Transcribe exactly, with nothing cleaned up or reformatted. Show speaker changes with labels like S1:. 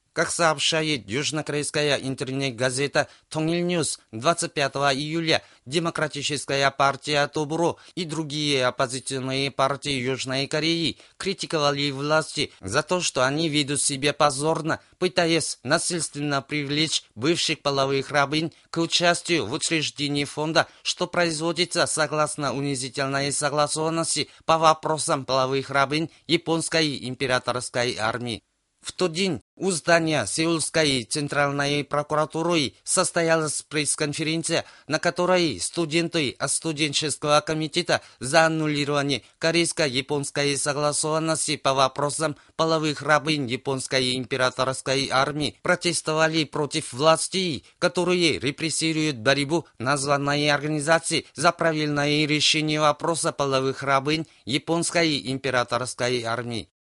S1: Как сообщает южнокорейская интернет-газета «Тонгильньюс», двадцать пятого июля Демократическая партия Тобуро и другие оппозиционные партии Южной Кореи критиковали власти за то, что они ведут себя позорно, пытаясь насильственно привлечь бывших половых рабынь к участию в учреждении фонда, что производится согласно унизительной согласованности по вопросам половых рабынь японской императорской армии. В тот день у здания Сеульской центральной прокуратуры состоялась пресс-конференция, на которой студенты студенческого комитета за аннулирование корейско-японской согласованности по вопросам половых рабынь японской императорской армии протестовали против властей, которые репрессируют борьбу названной организации за правильное решение вопроса половых рабынь японской императорской армии.